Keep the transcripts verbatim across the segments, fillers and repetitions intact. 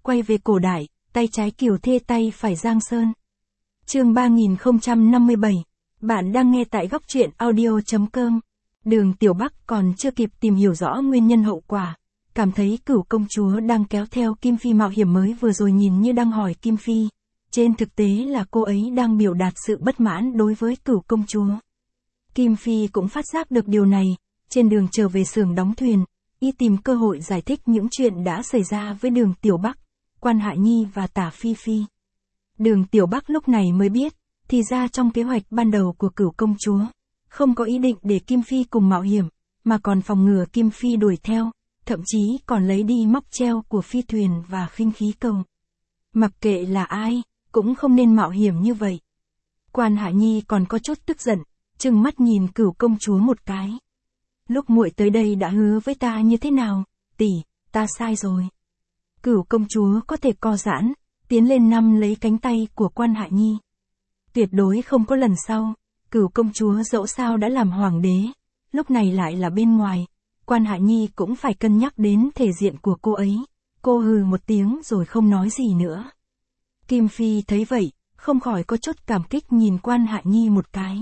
quay về cổ đại, tay trái Kiều Thê tay phải Giang Sơn. Chương ba nghìn không trăm năm mươi bảy. Bạn đang nghe tại góc truyện audio chấm com. Đường Tiểu Bắc còn chưa kịp tìm hiểu rõ nguyên nhân hậu quả, cảm thấy Cửu công chúa đang kéo theo Kim Phi mạo hiểm mới vừa rồi nhìn như đang hỏi Kim Phi. Trên thực tế là cô ấy đang biểu đạt sự bất mãn đối với Cửu công chúa. Kim Phi cũng phát giác được điều này, trên đường trở về xưởng đóng thuyền, y tìm cơ hội giải thích những chuyện đã xảy ra với Đường Tiểu Bắc, Quan Hạ Nhi và Tả Phi Phi. Đường Tiểu Bắc lúc này mới biết, thì ra trong kế hoạch ban đầu của Cửu công chúa, không có ý định để Kim Phi cùng mạo hiểm, mà còn phòng ngừa Kim Phi đuổi theo, thậm chí còn lấy đi móc treo của phi thuyền và khinh khí cầu. Mặc kệ là ai, cũng không nên mạo hiểm như vậy. Quan Hạ Nhi còn có chút tức giận, trừng mắt nhìn Cửu công chúa một cái. Lúc muội tới đây đã hứa với ta như thế nào, tỷ, ta sai rồi. Cửu công chúa có thể co giãn, tiến lên nắm lấy cánh tay của Quan Hạ Nhi. Tuyệt đối không có lần sau, Cửu công chúa dẫu sao đã làm hoàng đế, lúc này lại là bên ngoài, Quan Hạ Nhi cũng phải cân nhắc đến thể diện của cô ấy. Cô hừ một tiếng rồi không nói gì nữa. Kim Phi thấy vậy, không khỏi có chút cảm kích nhìn Quan Hạ Nhi một cái.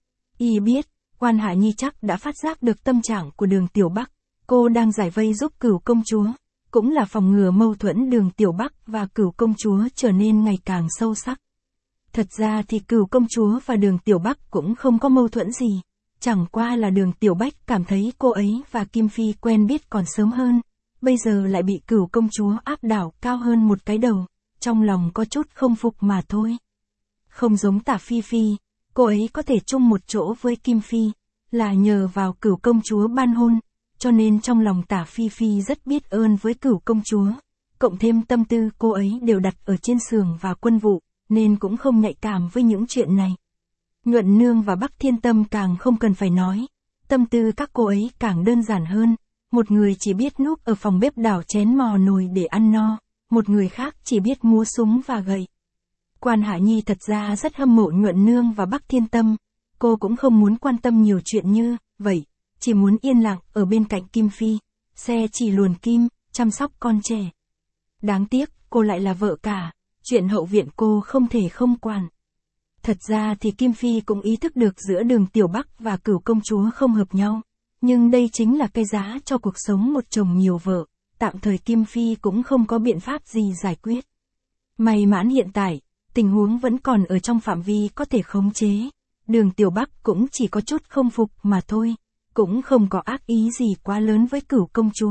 Y biết, Quan Hạ Nhi chắc đã phát giác được tâm trạng của Đường Tiểu Bắc, cô đang giải vây giúp Cửu công chúa, cũng là phòng ngừa mâu thuẫn Đường Tiểu Bắc và Cửu công chúa trở nên ngày càng sâu sắc. Thật ra thì Cửu công chúa và Đường Tiểu Bắc cũng không có mâu thuẫn gì, chẳng qua là Đường Tiểu Bắc cảm thấy cô ấy và Kim Phi quen biết còn sớm hơn, bây giờ lại bị Cửu công chúa áp đảo cao hơn một cái đầu, trong lòng có chút không phục mà thôi. Không giống Tả Phi Phi, cô ấy có thể chung một chỗ với Kim Phi, là nhờ vào Cửu công chúa ban hôn, cho nên trong lòng Tả Phi Phi rất biết ơn với Cửu công chúa, cộng thêm tâm tư cô ấy đều đặt ở trên xưởng và quân vụ, nên cũng không nhạy cảm với những chuyện này. Nhuận Nương và Bắc Thiên Tâm càng không cần phải nói, tâm tư các cô ấy càng đơn giản hơn, một người chỉ biết núp ở phòng bếp đảo chén mò nồi để ăn no, một người khác chỉ biết múa súng và gậy. Quan Hạ Nhi thật ra rất hâm mộ Nhuận Nương và Bắc Thiên Tâm, cô cũng không muốn quan tâm nhiều chuyện như vậy, chỉ muốn yên lặng ở bên cạnh Kim Phi, xe chỉ luồn kim, chăm sóc con trẻ. Đáng tiếc, cô lại là vợ cả, chuyện hậu viện cô không thể không quản. Thật ra thì Kim Phi cũng ý thức được giữa Đường Tiểu Bắc và Cửu công chúa không hợp nhau, nhưng đây chính là cái giá cho cuộc sống một chồng nhiều vợ, tạm thời Kim Phi cũng không có biện pháp gì giải quyết. May mắn hiện tại, tình huống vẫn còn ở trong phạm vi có thể khống chế, Đường Tiểu Bắc cũng chỉ có chút không phục mà thôi, cũng không có ác ý gì quá lớn với Cửu công chúa.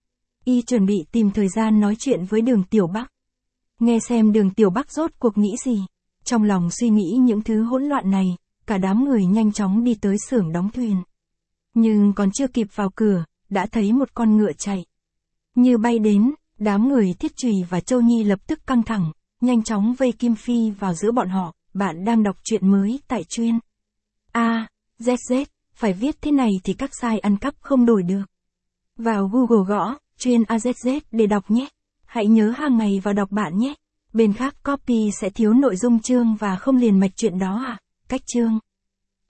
Y chuẩn bị tìm thời gian nói chuyện với Đường Tiểu Bắc. Nghe xem Đường Tiểu Bắc rốt cuộc nghĩ gì. Trong lòng suy nghĩ những thứ hỗn loạn này, cả đám người nhanh chóng đi tới xưởng đóng thuyền. Nhưng còn chưa kịp vào cửa, đã thấy một con ngựa chạy. Như bay đến, đám người Thiết Trùy và Châu Nhi lập tức căng thẳng, nhanh chóng vây Kim Phi vào giữa bọn họ. Bạn đang đọc truyện mới tại chuyên A Z Z, phải viết thế này thì các sai ăn cắp không đổi được. Vào Google gõ, chuyên A Z Z để đọc nhé. Hãy nhớ hàng ngày vào đọc bạn nhé. Bên khác copy sẽ thiếu nội dung chương và không liền mạch chuyện đó à. Cách chương